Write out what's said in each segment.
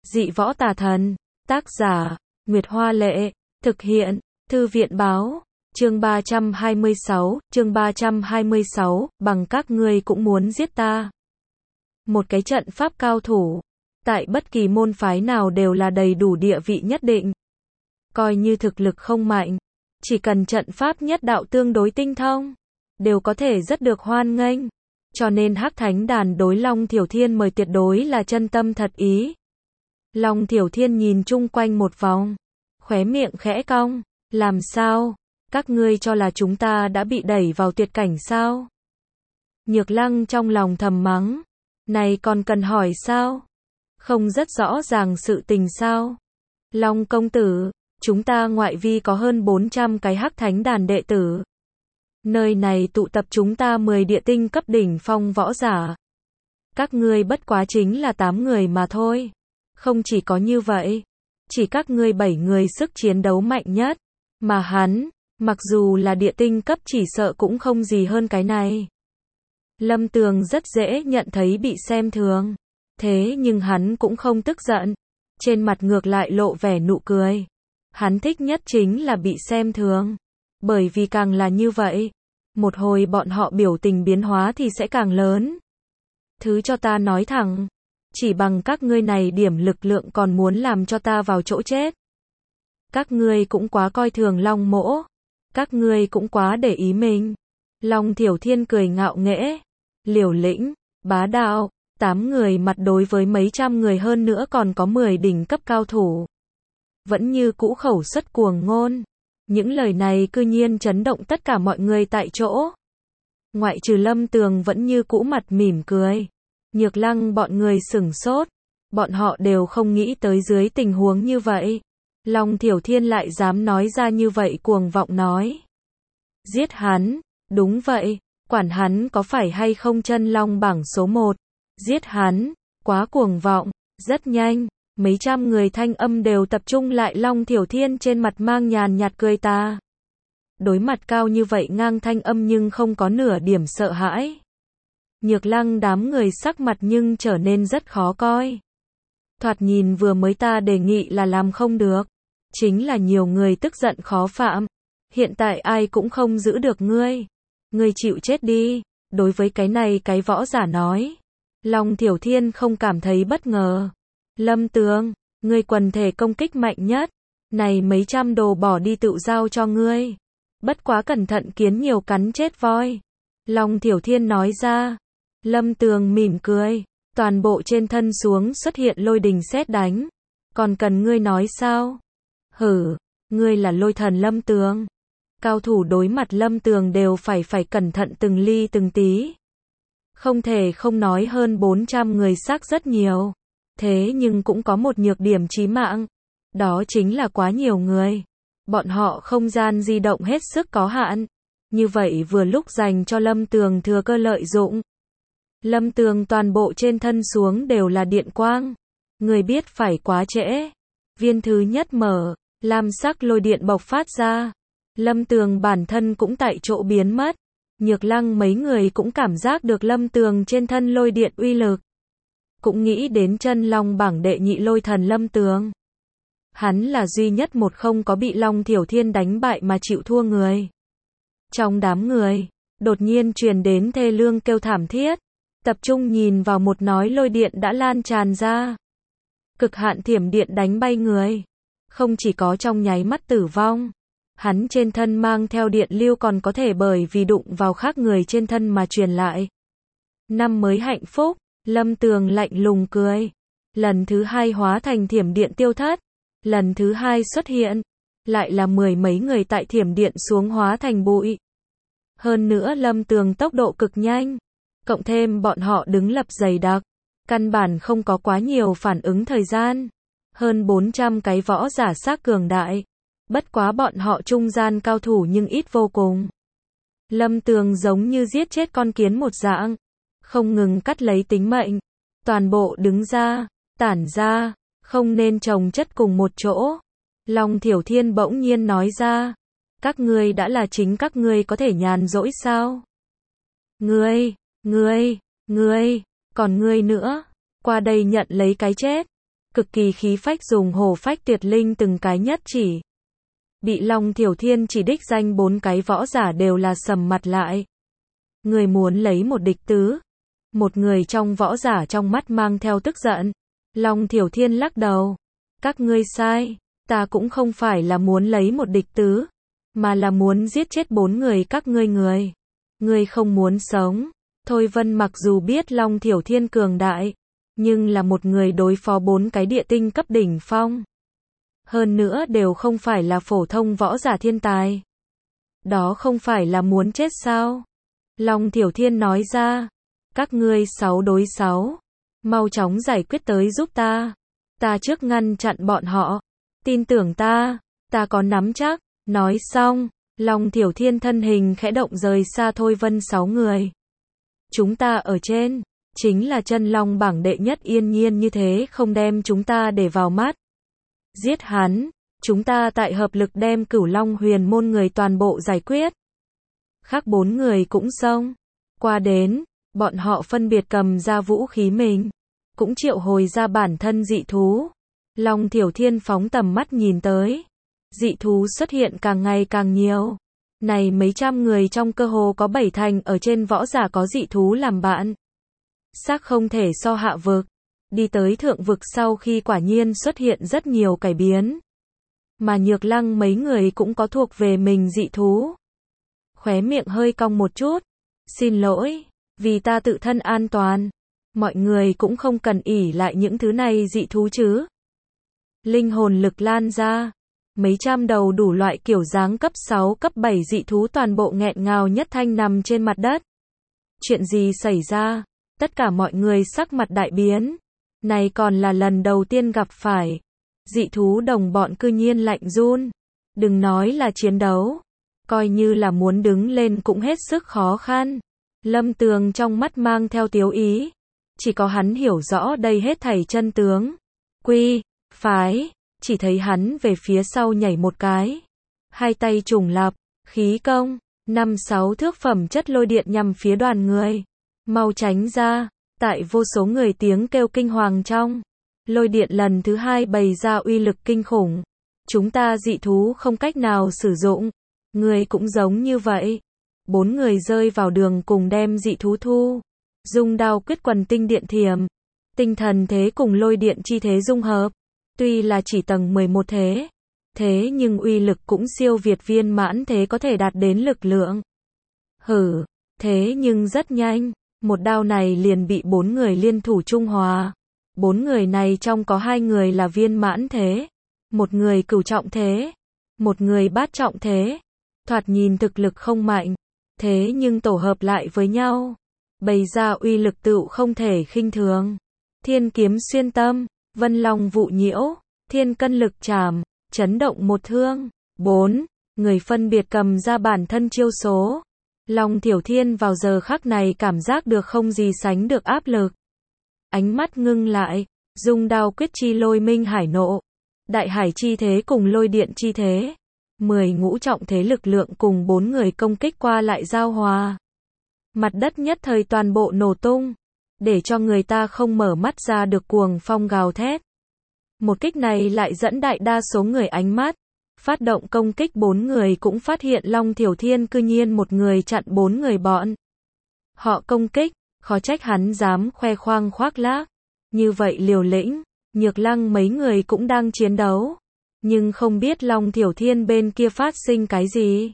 Dị võ tà thần. Tác giả, Nguyệt Hoa Lệ. Thực hiện, Thư viện Báo. Chương 326, bằng các ngươi cũng muốn giết ta. Một cái trận pháp cao thủ, tại bất kỳ môn phái nào đều là đầy đủ địa vị nhất định. Coi như thực lực không mạnh, chỉ cần trận pháp nhất đạo tương đối tinh thông, đều có thể rất được hoan nghênh. Cho nên Hắc Thánh Đàn đối Long Thiểu Thiên mời tuyệt đối là chân tâm thật ý. Long Thiểu Thiên nhìn chung quanh một vòng, khóe miệng khẽ cong, làm sao? Các ngươi cho là chúng ta đã bị đẩy vào tuyệt cảnh sao? Nhược Lăng trong lòng thầm mắng, này còn cần hỏi sao? Không rất rõ ràng sự tình sao? Long công tử, chúng ta ngoại vi có hơn 400 cái Hắc Thánh Đàn đệ tử. Nơi này tụ tập chúng ta 10 địa tinh cấp đỉnh phong võ giả. Các ngươi bất quá chính là 8 người mà thôi. Không chỉ có như vậy, chỉ các ngươi 7 người sức chiến đấu mạnh nhất, mà hắn, mặc dù là địa tinh cấp chỉ sợ cũng không gì hơn cái này. Lâm Tường rất dễ nhận thấy bị xem thường, thế nhưng hắn cũng không tức giận, trên mặt ngược lại lộ vẻ nụ cười. Hắn thích nhất chính là bị xem thường, bởi vì càng là như vậy, một hồi bọn họ biểu tình biến hóa thì sẽ càng lớn. Thứ cho ta nói thẳng, chỉ bằng các ngươi này điểm lực lượng còn muốn làm cho ta vào chỗ chết. Các ngươi cũng quá coi thường Long Mỗ, các ngươi cũng quá để ý mình. Long Thiểu Thiên cười ngạo nghễ, liều lĩnh, bá đạo, 8 người mặt đối với mấy trăm người hơn nữa còn có 10 đỉnh cấp cao thủ. Vẫn như cũ khẩu xuất cuồng ngôn. Những lời này cư nhiên chấn động tất cả mọi người tại chỗ. Ngoại trừ Lâm Tường vẫn như cũ mặt mỉm cười. Nhược Lăng bọn người sửng sốt. Bọn họ đều không nghĩ tới dưới tình huống như vậy. Long Thiểu Thiên lại dám nói ra như vậy cuồng vọng nói. Giết hắn, đúng vậy, quản hắn có phải hay không chân long bảng số 1. Giết hắn, quá cuồng vọng, rất nhanh. Mấy trăm người thanh âm đều tập trung lại Long Thiểu Thiên trên mặt mang nhàn nhạt cười ta. Đối mặt cao như vậy ngang thanh âm nhưng không có nửa điểm sợ hãi. Nhược Lăng đám người sắc mặt nhưng trở nên rất khó coi. Thoạt nhìn vừa mới ta đề nghị là làm không được. Chính là nhiều người tức giận khó phạm. Hiện tại ai cũng không giữ được ngươi. Ngươi chịu chết đi. Đối với cái này cái võ giả nói. Long Thiểu Thiên không cảm thấy bất ngờ. Lâm Tường, ngươi quần thể công kích mạnh nhất. Này mấy trăm đồ bỏ đi tự giao cho ngươi. Bất quá cẩn thận kiến nhiều cắn chết voi. Long Thiểu Thiên nói ra. Lâm Tường mỉm cười. Toàn bộ trên thân xuống xuất hiện lôi đình sét đánh. Còn cần ngươi nói sao? Hử, ngươi là lôi thần Lâm Tường. Cao thủ đối mặt Lâm Tường đều phải cẩn thận từng ly từng tí. Không thể không nói hơn 400 người xác rất nhiều. Thế nhưng cũng có một nhược điểm chí mạng. Đó chính là quá nhiều người. Bọn họ không gian di động hết sức có hạn. Như vậy vừa lúc dành cho Lâm Tường thừa cơ lợi dụng. Lâm Tường toàn bộ trên thân xuống đều là điện quang. Người biết phải quá trễ. Viên thứ nhất mở, lam sắc lôi điện bộc phát ra. Lâm Tường bản thân cũng tại chỗ biến mất. Nhược Lăng mấy người cũng cảm giác được Lâm Tường trên thân lôi điện uy lực. Cũng nghĩ đến chân long bảng đệ nhị lôi thần Lâm Tường. Hắn là duy nhất một không có bị Long Thiểu Thiên đánh bại mà chịu thua người. Trong đám người, đột nhiên truyền đến thê lương kêu thảm thiết. Tập trung nhìn vào một nói lôi điện đã lan tràn ra. Cực hạn thiểm điện đánh bay người. Không chỉ có trong nháy mắt tử vong. Hắn trên thân mang theo điện lưu còn có thể bởi vì đụng vào khác người trên thân mà truyền lại. Năm mới hạnh phúc. Lâm Tường lạnh lùng cười. Lần thứ hai hóa thành thiểm điện tiêu thất. Lần thứ hai xuất hiện. Lại là 10 mấy người tại thiểm điện xuống hóa thành bụi. Hơn nữa Lâm Tường tốc độ cực nhanh. Cộng thêm bọn họ đứng lập dày đặc. Căn bản không có quá nhiều phản ứng thời gian. Hơn 400 cái võ giả xác cường đại. Bất quá bọn họ trung gian cao thủ nhưng ít vô cùng. Lâm Tường giống như giết chết con kiến một dạng. Không ngừng cắt lấy tính mệnh. Toàn bộ đứng ra, tản ra, không nên chồng chất cùng một chỗ. Long Thiểu Thiên bỗng nhiên nói ra. Các ngươi đã là chính các ngươi có thể nhàn rỗi sao? Ngươi, còn ngươi nữa. Qua đây nhận lấy cái chết. cực kỳ khí phách dùng hổ phách tuyệt linh từng cái nhất chỉ. Bị Long Thiểu Thiên chỉ đích danh 4 cái võ giả đều là sầm mặt lại. Người muốn lấy một địch tứ. Một người trong võ giả trong mắt mang theo tức giận. Long Thiểu Thiên lắc đầu. Các ngươi sai, ta cũng không phải là muốn lấy một địch tứ, mà là muốn giết chết 4 người các ngươi người. Ngươi không muốn sống. Thôi Vân mặc dù biết Long Thiểu Thiên cường đại, nhưng là một người đối phó 4 cái địa tinh cấp đỉnh phong. Hơn nữa đều không phải là phổ thông võ giả thiên tài. Đó không phải là muốn chết sao? Long Thiểu Thiên nói ra. Các ngươi 6 đối 6. Mau chóng giải quyết tới giúp ta. Ta trước ngăn chặn bọn họ. Tin tưởng ta. Ta có nắm chắc. Nói xong, Long Thiểu Thiên thân hình khẽ động rời xa Thôi Vân 6 người. Chúng ta ở trên. Chính là chân long bảng đệ nhất, yên nhiên như thế không đem chúng ta để vào mắt. Giết hắn. Chúng ta tại hợp lực đem Cửu Long Huyền môn người toàn bộ giải quyết. Khác 4 người cũng xông qua đến. Bọn họ phân biệt cầm ra vũ khí mình. Cũng triệu hồi ra bản thân dị thú. Long Thiểu Thiên phóng tầm mắt nhìn tới. Dị thú xuất hiện càng ngày càng nhiều. Này mấy trăm người trong cơ hồ có 7 thành ở trên võ giả có dị thú làm bạn. Xác không thể so hạ vực. Đi tới thượng vực sau khi quả nhiên xuất hiện rất nhiều cải biến. Mà Nhược Lăng mấy người cũng có thuộc về mình dị thú. Khóe miệng hơi cong một chút. Xin lỗi, vì ta tự thân an toàn. Mọi người cũng không cần ỷ lại những thứ này dị thú chứ. Linh hồn lực lan ra. Mấy trăm đầu đủ loại kiểu dáng cấp 6, cấp 7 dị thú toàn bộ nghẹn ngào nhất thanh nằm trên mặt đất. Chuyện gì xảy ra? Tất cả mọi người sắc mặt đại biến. Này còn là lần đầu tiên gặp phải. Dị thú đồng bọn cư nhiên lạnh run. Đừng nói là chiến đấu. Coi như là muốn đứng lên cũng hết sức khó khăn. Lâm Tường trong mắt mang theo tiếu ý. Chỉ có hắn hiểu rõ đây hết thảy chân tướng. Quy, phái. Chỉ thấy hắn về phía sau nhảy một cái. Hai tay trùng lập, khí công. 5-6 thước phẩm chất lôi điện nhằm phía đoàn người. Mau tránh ra. Tại vô số người tiếng kêu kinh hoàng trong. Lôi điện lần thứ 2 bày ra uy lực kinh khủng. Chúng ta dị thú không cách nào sử dụng. Người cũng giống như vậy. 4 người rơi vào đường cùng đem dị thú thu. Dung đao quyết quần tinh điện thiểm. Tinh thần thế cùng lôi điện chi thế dung hợp. Tuy là chỉ tầng 11 thế. Thế nhưng uy lực cũng siêu việt viên mãn thế có thể đạt đến lực lượng. Hử. Thế nhưng rất nhanh. Một đao này liền bị 4 người liên thủ trung hòa. 4 người này trong có 2 người là viên mãn thế. Một người cửu trọng thế. Một người bát trọng thế. Thoạt nhìn thực lực không mạnh. Thế nhưng tổ hợp lại với nhau. Bày ra uy lực tựu không thể khinh thường. Thiên kiếm xuyên tâm. Vân Long vụ nhiễu. Thiên cân lực chảm. Chấn động một thương. 4 người phân biệt cầm ra bản thân chiêu số. Long Thiểu Thiên vào giờ khắc này cảm giác được không gì sánh được áp lực. Ánh mắt ngưng lại. Dung đao quyết chi lôi minh hải nộ. Đại hải chi thế cùng lôi điện chi thế. 10 ngũ trọng thế lực lượng cùng 4 người công kích qua lại giao hòa. Mặt đất nhất thời toàn bộ nổ tung. Để cho người ta không mở mắt ra được cuồng phong gào thét. Một kích này lại dẫn đại đa số người ánh mắt. Phát động công kích 4 người cũng phát hiện Long Thiểu Thiên cư nhiên một người chặn 4 người bọn. Họ công kích, khó trách hắn dám khoe khoang khoác lác. Như vậy liều lĩnh, Nhược Lăng mấy người cũng đang chiến đấu. Nhưng không biết Long Thiểu Thiên bên kia phát sinh cái gì.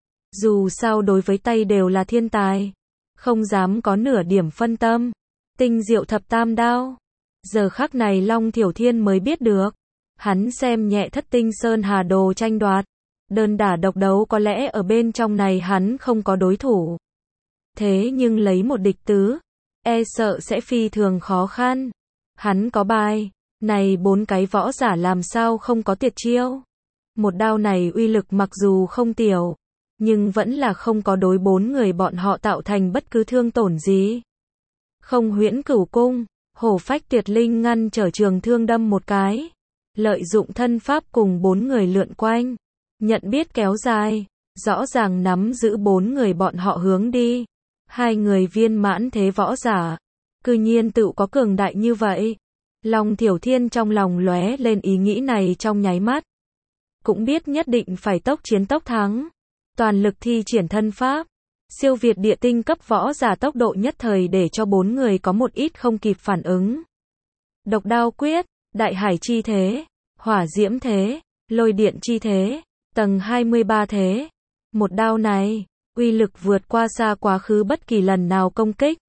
Dù sao đối với tay đều là thiên tài. Không dám có nửa điểm phân tâm. Tinh diệu thập tam đao. Giờ khắc này Long Thiểu Thiên mới biết được. Hắn xem nhẹ Thất Tinh Sơn Hà Đồ tranh đoạt. Đơn đả độc đấu có lẽ ở bên trong này hắn không có đối thủ. Thế nhưng lấy một địch tứ. E sợ sẽ phi thường khó khăn. Hắn có bài. Này 4 cái võ giả làm sao không có tuyệt chiêu. Một đao này uy lực mặc dù không tiểu. Nhưng vẫn là không có đối 4 người bọn họ tạo thành bất cứ thương tổn gì. Không huyễn cửu cung. Hổ phách tuyệt linh ngăn trở trường thương đâm một cái. Lợi dụng thân pháp cùng 4 người lượn quanh. Nhận biết kéo dài. Rõ ràng nắm giữ 4 người bọn họ hướng đi. 2 người viên mãn thế võ giả. Cư nhiên tự có cường đại như vậy. Long Thiểu Thiên trong lòng lóe lên ý nghĩ này trong nháy mắt. Cũng biết nhất định phải tốc chiến tốc thắng. Toàn lực thi triển thân pháp. Siêu việt địa tinh cấp võ giả tốc độ nhất thời để cho 4 người có một ít không kịp phản ứng. Độc đao quyết, đại hải chi thế, hỏa diễm thế, lôi điện chi thế, tầng 23 thế. Một đao này, uy lực vượt qua xa quá khứ bất kỳ lần nào công kích.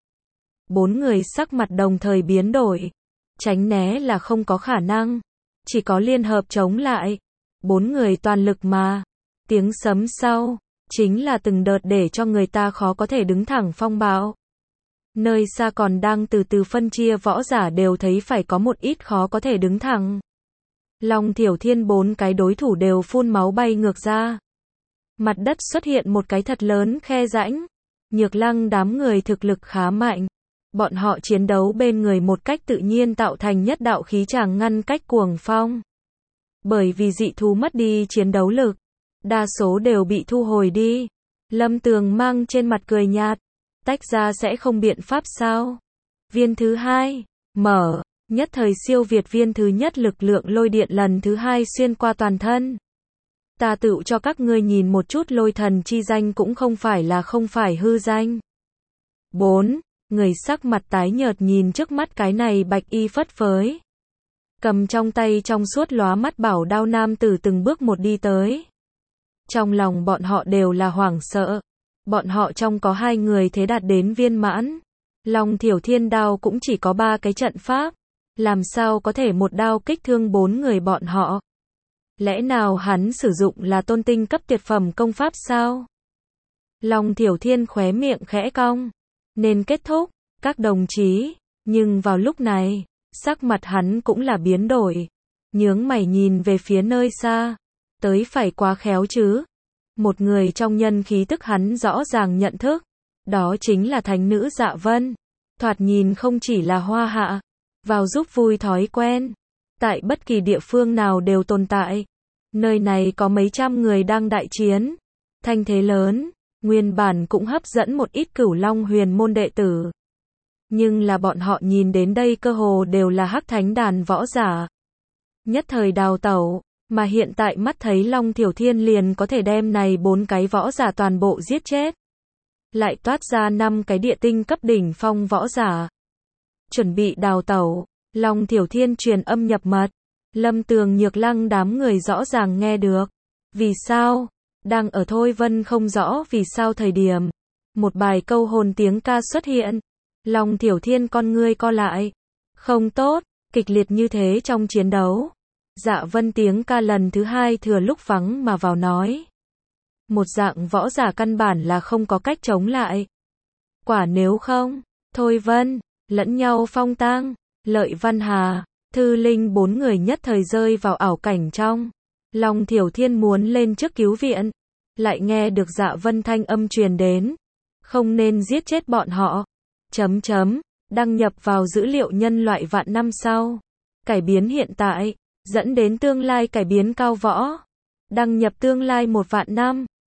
4 người sắc mặt đồng thời biến đổi. Tránh né là không có khả năng. Chỉ có liên hợp chống lại. 4 người toàn lực mà. Tiếng sấm sau, chính là từng đợt để cho người ta khó có thể đứng thẳng phong bạo. Nơi xa còn đang từ từ phân chia võ giả đều thấy phải có một ít khó có thể đứng thẳng. Long Thiểu Thiên 4 cái đối thủ đều phun máu bay ngược ra. Mặt đất xuất hiện một cái thật lớn khe rãnh. Nhược Lăng đám người thực lực khá mạnh. Bọn họ chiến đấu bên người một cách tự nhiên tạo thành nhất đạo khí tràng ngăn cách cuồng phong. Bởi vì dị thú mất đi chiến đấu lực, đa số đều bị thu hồi đi. Lâm Tường mang trên mặt cười nhạt, tách ra sẽ không biện pháp sao? Viên thứ 2, mở, nhất thời siêu việt viên thứ nhất lực lượng lôi điện lần thứ 2 xuyên qua toàn thân. Ta tự cho các ngươi nhìn một chút lôi thần chi danh cũng không phải hư danh. 4. Người sắc mặt tái nhợt nhìn trước mắt cái này bạch y phất phới. Cầm trong tay trong suốt lóa mắt bảo đao nam tử từng bước một đi tới. Trong lòng bọn họ đều là hoảng sợ. Bọn họ trong có 2 người thế đạt đến viên mãn. Long Thiểu Thiên đao cũng chỉ có 3 cái trận pháp. Làm sao có thể một đao kích thương 4 người bọn họ? Lẽ nào hắn sử dụng là tôn tinh cấp tuyệt phẩm công pháp sao? Long Thiểu Thiên khóe miệng khẽ cong. Nên kết thúc, các đồng chí. Nhưng vào lúc này, sắc mặt hắn cũng là biến đổi. Nhướng mày nhìn về phía nơi xa. Tới phải quá khéo chứ. Một người trong nhân khí tức hắn rõ ràng nhận thức. Đó chính là thánh nữ Dạ Vân. Thoạt nhìn không chỉ là hoa hạ. Vào giúp vui thói quen. Tại bất kỳ địa phương nào đều tồn tại. Nơi này có mấy trăm người đang đại chiến. Thanh thế lớn. Nguyên bản cũng hấp dẫn một ít Cửu Long huyền môn đệ tử. Nhưng là bọn họ nhìn đến đây cơ hồ đều là hắc thánh đàn võ giả. Nhất thời đào tẩu, mà hiện tại mắt thấy Long Thiểu Thiên liền có thể đem này 4 cái võ giả toàn bộ giết chết. Lại toát ra 5 cái địa tinh cấp đỉnh phong võ giả. Chuẩn bị đào tẩu, Long Thiểu Thiên truyền âm nhập mật. Lâm Tường Nhược Lăng đám người rõ ràng nghe được. Vì sao? Đang ở Thôi Vân không rõ vì sao thời điểm. Một bài câu hồn tiếng ca xuất hiện. Long Thiểu Thiên con ngươi co lại. Không tốt, kịch liệt như thế trong chiến đấu. Dạ Vân tiếng ca lần thứ 2 thừa lúc vắng mà vào nói. Một dạng võ giả căn bản là không có cách chống lại. Quả nếu không, Thôi Vân, lẫn nhau phong tang, Lợi Văn Hà, Thư Linh 4 người nhất thời rơi vào ảo cảnh trong. Long Thiểu Thiên muốn lên trước cứu viện. Lại nghe được Dạ Vân thanh âm truyền đến. Không nên giết chết bọn họ. Đăng nhập vào dữ liệu nhân loại vạn năm sau. Cải biến hiện tại. Dẫn đến tương lai cải biến cao võ. Đăng nhập tương lai 1 vạn năm.